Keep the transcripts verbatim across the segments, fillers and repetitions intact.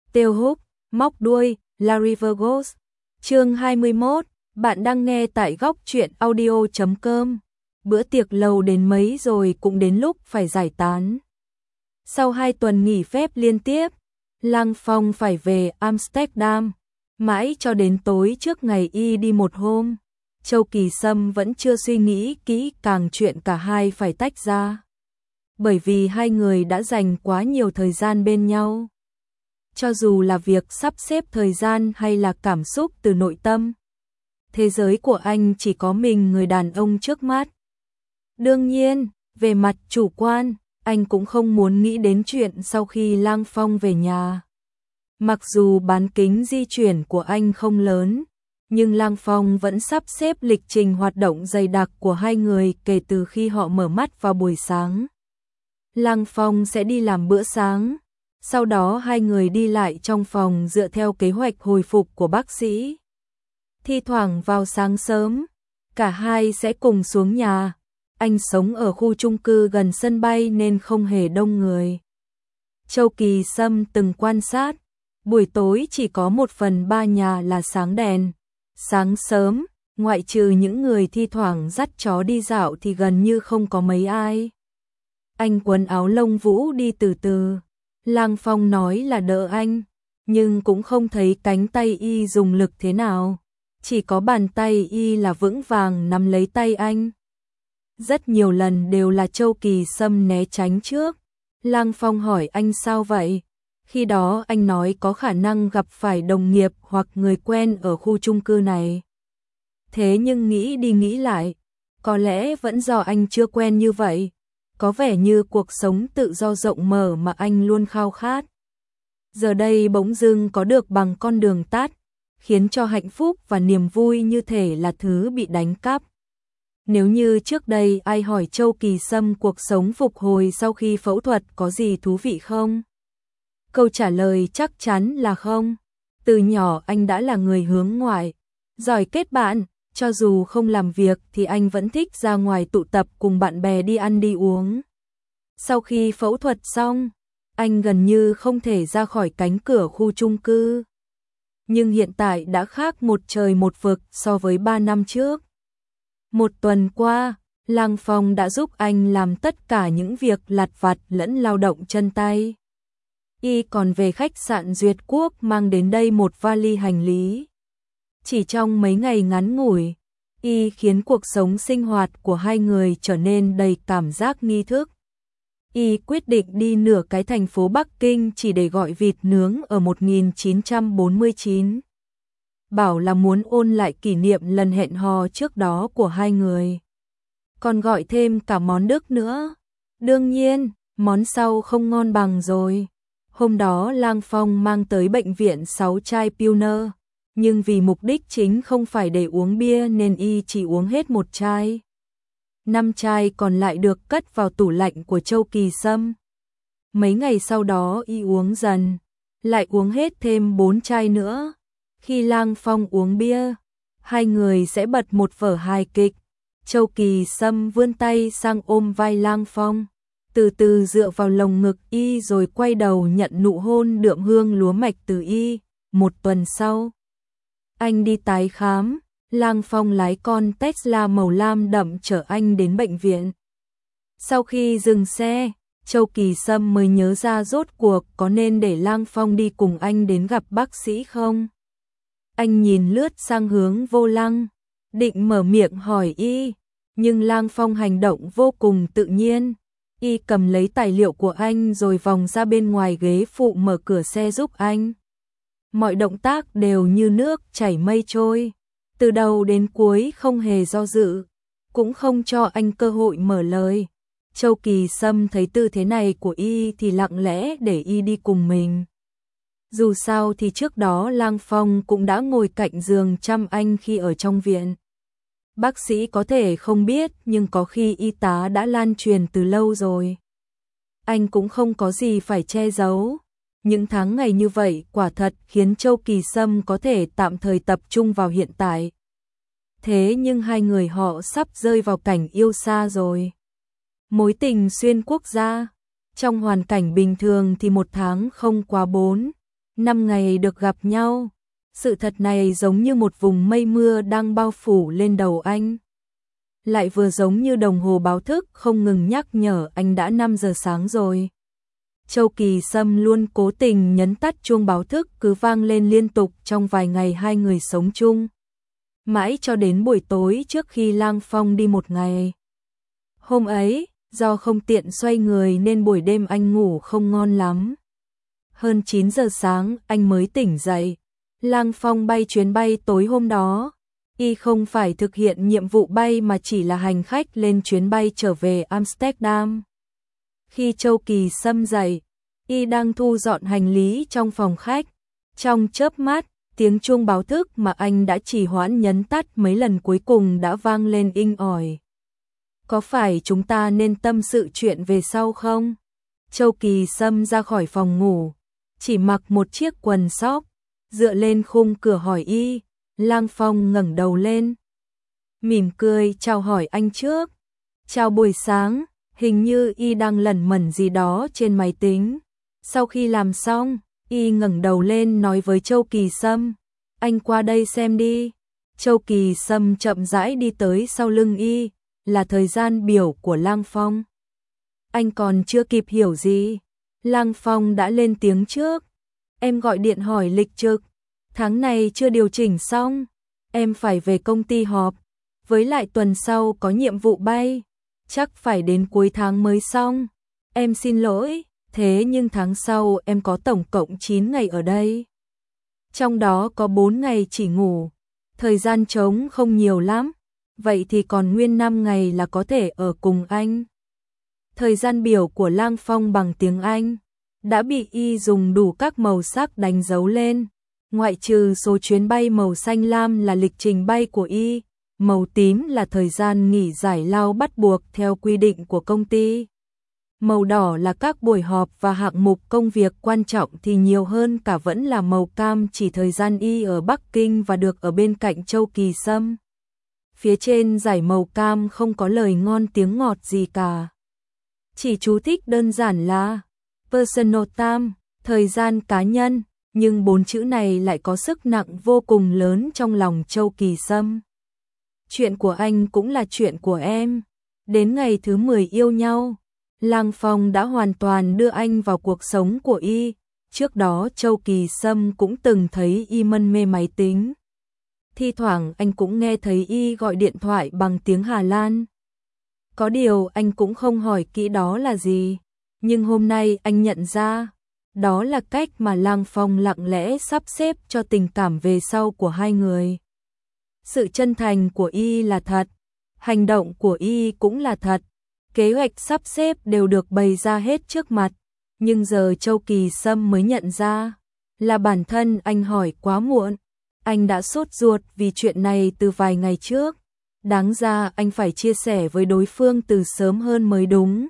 Tiêu Húc, móc đuôi, Larry Virgos. Chương hai mươi mốt, bạn đang nghe tại góc truyện audio chấm com. Bữa tiệc lâu đến mấy rồi cũng đến lúc phải giải tán. Sau hai tuần nghỉ phép liên tiếp, Lăng Phong phải về Amsterdam. Mãi cho đến tối trước ngày y đi một hôm, Châu Kỳ Sâm vẫn chưa suy nghĩ kỹ càng chuyện cả hai phải tách ra. Bởi vì hai người đã dành quá nhiều thời gian bên nhau. Cho dù là việc sắp xếp thời gian hay là cảm xúc từ nội tâm, thế giới của anh chỉ có mình người đàn ông trước mắt. Đương nhiên, về mặt chủ quan, anh cũng không muốn nghĩ đến chuyện sau khi Lăng Phong về nhà. Mặc dù bán kính di chuyển của anh không lớn, nhưng Lăng Phong vẫn sắp xếp lịch trình hoạt động dày đặc của hai người kể từ khi họ mở mắt vào buổi sáng. Lăng Phong sẽ đi làm bữa sáng, sau đó hai người đi lại trong phòng dựa theo kế hoạch hồi phục của bác sĩ. Thi thoảng vào sáng sớm, cả hai sẽ cùng xuống nhà. Anh sống ở khu chung cư gần sân bay nên không hề đông người. Châu Kỳ Sâm từng quan sát, buổi tối chỉ có một phần ba nhà là sáng đèn. Sáng sớm, ngoại trừ những người thi thoảng dắt chó đi dạo thì gần như không có mấy ai. Anh quần áo lông vũ đi từ từ. Lăng Phong nói là đỡ anh, nhưng cũng không thấy cánh tay y dùng lực thế nào. Chỉ có bàn tay y là vững vàng nắm lấy tay anh. Rất nhiều lần đều là Châu Kỳ Sâm né tránh trước. Lăng Phong hỏi anh sao vậy? Khi đó anh nói có khả năng gặp phải đồng nghiệp hoặc người quen ở khu chung cư này. Thế nhưng nghĩ đi nghĩ lại, có lẽ vẫn do anh chưa quen như vậy. Có vẻ như cuộc sống tự do rộng mở mà anh luôn khao khát. Giờ đây bỗng dưng có được bằng con đường tắt, khiến cho hạnh phúc và niềm vui như thể là thứ bị đánh cắp. Nếu như trước đây ai hỏi Châu Kỳ Sâm cuộc sống phục hồi sau khi phẫu thuật có gì thú vị không? Câu trả lời chắc chắn là không. Từ nhỏ anh đã là người hướng ngoại, giỏi kết bạn, cho dù không làm việc thì anh vẫn thích ra ngoài tụ tập cùng bạn bè đi ăn đi uống. Sau khi phẫu thuật xong, anh gần như không thể ra khỏi cánh cửa khu chung cư. Nhưng hiện tại đã khác một trời một vực so với ba năm trước. Một tuần qua, Lăng Phong đã giúp anh làm tất cả những việc lặt vặt lẫn lao động chân tay. Y còn về khách sạn Duyệt Quốc mang đến đây một vali hành lý. Chỉ trong mấy ngày ngắn ngủi, Y khiến cuộc sống sinh hoạt của hai người trở nên đầy cảm giác nghi thức. Y quyết định đi nửa cái thành phố Bắc Kinh chỉ để gọi vịt nướng ở một nghìn chín trăm bốn mươi chín. Bảo là muốn ôn lại kỷ niệm lần hẹn hò trước đó của hai người. Còn gọi thêm cả món Đức nữa. Đương nhiên, món sau không ngon bằng rồi. Hôm đó Lăng Phong mang tới bệnh viện sáu chai Pilsner, nhưng vì mục đích chính không phải để uống bia nên y chỉ uống hết một chai. Năm chai còn lại được cất vào tủ lạnh của Châu Kỳ Sâm. Mấy ngày sau đó y uống dần, lại uống hết thêm bốn chai nữa. Khi Lăng Phong uống bia, hai người sẽ bật một vở hài kịch. Châu Kỳ Sâm vươn tay sang ôm vai Lăng Phong, từ từ dựa vào lồng ngực y rồi quay đầu nhận nụ hôn đượm hương lúa mạch từ y. Một tuần sau, anh đi tái khám, Lăng Phong lái con Tesla màu lam đậm chở anh đến bệnh viện. Sau khi dừng xe, Châu Kỳ Sâm mới nhớ ra rốt cuộc có nên để Lăng Phong đi cùng anh đến gặp bác sĩ không. Anh nhìn lướt sang hướng vô lăng, định mở miệng hỏi y, nhưng Lăng Phong hành động vô cùng tự nhiên. Y cầm lấy tài liệu của anh rồi vòng ra bên ngoài ghế phụ mở cửa xe giúp anh. Mọi động tác đều như nước chảy mây trôi, từ đầu đến cuối không hề do dự, cũng không cho anh cơ hội mở lời. Châu Kỳ Sâm thấy tư thế này của y thì lặng lẽ để y đi cùng mình. Dù sao thì trước đó Lăng Phong cũng đã ngồi cạnh giường chăm anh khi ở trong viện. Bác sĩ có thể không biết nhưng có khi y tá đã lan truyền từ lâu rồi. Anh cũng không có gì phải che giấu. Những tháng ngày như vậy quả thật khiến Châu Kỳ Sâm có thể tạm thời tập trung vào hiện tại. Thế nhưng hai người họ sắp rơi vào cảnh yêu xa rồi. Mối tình xuyên quốc gia. Trong hoàn cảnh bình thường thì một tháng không quá bốn năm ngày được gặp nhau. Sự thật này giống như một vùng mây mưa đang bao phủ lên đầu anh. Lại vừa giống như đồng hồ báo thức không ngừng nhắc nhở anh đã năm giờ sáng rồi. Châu Kỳ Sâm luôn cố tình nhấn tắt chuông báo thức cứ vang lên liên tục trong vài ngày hai người sống chung. Mãi cho đến buổi tối trước khi Lang Phong đi một ngày. Hôm ấy, do không tiện xoay người nên buổi đêm anh ngủ không ngon lắm. Hơn chín giờ sáng anh mới tỉnh dậy. Lang Phong bay chuyến bay tối hôm đó. Y không phải thực hiện nhiệm vụ bay mà chỉ là hành khách lên chuyến bay trở về Amsterdam. Khi Châu Kỳ Sâm dậy, Y đang thu dọn hành lý trong phòng khách. Trong chớp mắt, tiếng chuông báo thức mà anh đã trì hoãn nhấn tắt mấy lần cuối cùng đã vang lên inh ỏi. Có phải chúng ta nên tâm sự chuyện về sau không? Châu Kỳ Sâm ra khỏi phòng ngủ, chỉ mặc một chiếc quần sóc, dựa lên khung cửa hỏi Y. Lang Phong ngẩng đầu lên, mỉm cười chào hỏi anh trước. Chào buổi sáng, hình như Y đang lẩn mẩn gì đó trên máy tính. Sau khi làm xong, Y ngẩng đầu lên nói với Châu Kỳ Sâm, anh qua đây xem đi. Châu Kỳ Sâm chậm rãi đi tới sau lưng Y, là thời gian biểu của Lang Phong. Anh còn chưa kịp hiểu gì, Lang Phong đã lên tiếng trước. Em gọi điện hỏi lịch trực, tháng này chưa điều chỉnh xong, em phải về công ty họp, với lại tuần sau có nhiệm vụ bay, chắc phải đến cuối tháng mới xong. Em xin lỗi, thế nhưng tháng sau em có tổng cộng chín ngày ở đây. Trong đó có bốn ngày chỉ ngủ, thời gian trống không nhiều lắm, vậy thì còn nguyên năm ngày là có thể ở cùng anh. Thời gian biểu của Lang Phong bằng tiếng Anh đã bị Y dùng đủ các màu sắc đánh dấu lên, ngoại trừ số chuyến bay màu xanh lam là lịch trình bay của Y, màu tím là thời gian nghỉ giải lao bắt buộc theo quy định của công ty. Màu đỏ là các buổi họp và hạng mục công việc quan trọng thì nhiều hơn cả vẫn là màu cam chỉ thời gian Y ở Bắc Kinh và được ở bên cạnh Châu Kỳ Sâm. Phía trên dải màu cam không có lời ngon tiếng ngọt gì cả. Chỉ chú thích đơn giản là personal time, thời gian cá nhân, nhưng bốn chữ này lại có sức nặng vô cùng lớn trong lòng Châu Kỳ Sâm. Chuyện của anh cũng là chuyện của em. Đến ngày thứ mười yêu nhau, Lang Phong đã hoàn toàn đưa anh vào cuộc sống của Y. Trước đó Châu Kỳ Sâm cũng từng thấy Y mân mê máy tính. Thi thoảng anh cũng nghe thấy Y gọi điện thoại bằng tiếng Hà Lan. Có điều anh cũng không hỏi kỹ đó là gì, nhưng hôm nay anh nhận ra, đó là cách mà Lang Phong lặng lẽ sắp xếp cho tình cảm về sau của hai người. Sự chân thành của Y là thật, hành động của Y cũng là thật, kế hoạch sắp xếp đều được bày ra hết trước mặt, nhưng giờ Châu Kỳ Sâm mới nhận ra, là bản thân anh hỏi quá muộn. Anh đã sốt ruột vì chuyện này từ vài ngày trước, đáng ra anh phải chia sẻ với đối phương từ sớm hơn mới đúng.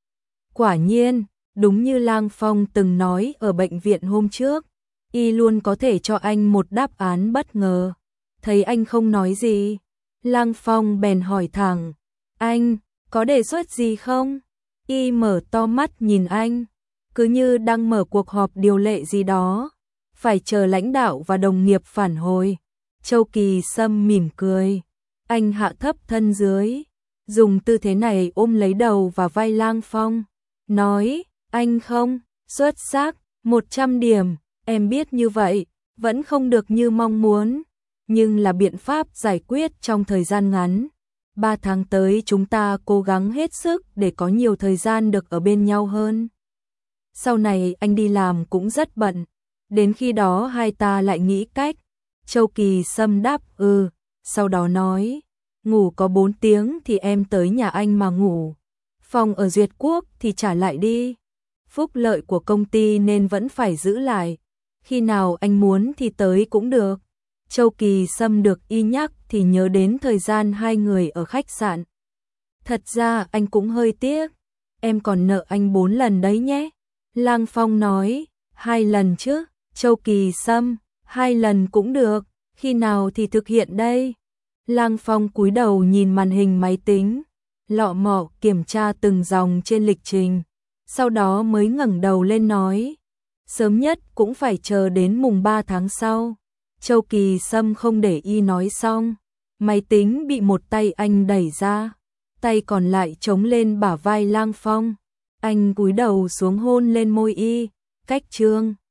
Quả nhiên, đúng như Lang Phong từng nói ở bệnh viện hôm trước, Y luôn có thể cho anh một đáp án bất ngờ. Thấy anh không nói gì, Lang Phong bèn hỏi thẳng, anh, có đề xuất gì không? Y mở to mắt nhìn anh, cứ như đang mở cuộc họp điều lệ gì đó, phải chờ lãnh đạo và đồng nghiệp phản hồi. Châu Kỳ Sâm mỉm cười, anh hạ thấp thân dưới, dùng tư thế này ôm lấy đầu và vai Lang Phong, nói, anh không, xuất sắc, một trăm điểm, em biết như vậy, vẫn không được như mong muốn, nhưng là biện pháp giải quyết trong thời gian ngắn. Ba tháng tới chúng ta cố gắng hết sức để có nhiều thời gian được ở bên nhau hơn. Sau này anh đi làm cũng rất bận, đến khi đó hai ta lại nghĩ cách. Châu Kỳ Sâm đáp ừ, sau đó nói, ngủ có bốn tiếng thì em tới nhà anh mà ngủ. Phòng ở Duyệt Quốc thì trả lại đi. Phúc lợi của công ty nên vẫn phải giữ lại. Khi nào anh muốn thì tới cũng được. Châu Kỳ Sâm được Y nhắc thì nhớ đến thời gian hai người ở khách sạn. Thật ra anh cũng hơi tiếc. Em còn nợ anh bốn lần đấy nhé. Lang Phong nói, hai lần chứ. Châu Kỳ Sâm, hai lần cũng được. Khi nào thì thực hiện đây? Lang Phong cúi đầu nhìn màn hình máy tính, lọ mọ kiểm tra từng dòng trên lịch trình, sau đó mới ngẩng đầu lên nói, sớm nhất cũng phải chờ đến mùng ba tháng sau. Châu Kỳ Sâm không để y nói xong, máy tính bị một tay anh đẩy ra, tay còn lại chống lên bả vai Lang Phong. Anh cúi đầu xuống hôn lên môi y, cách Trương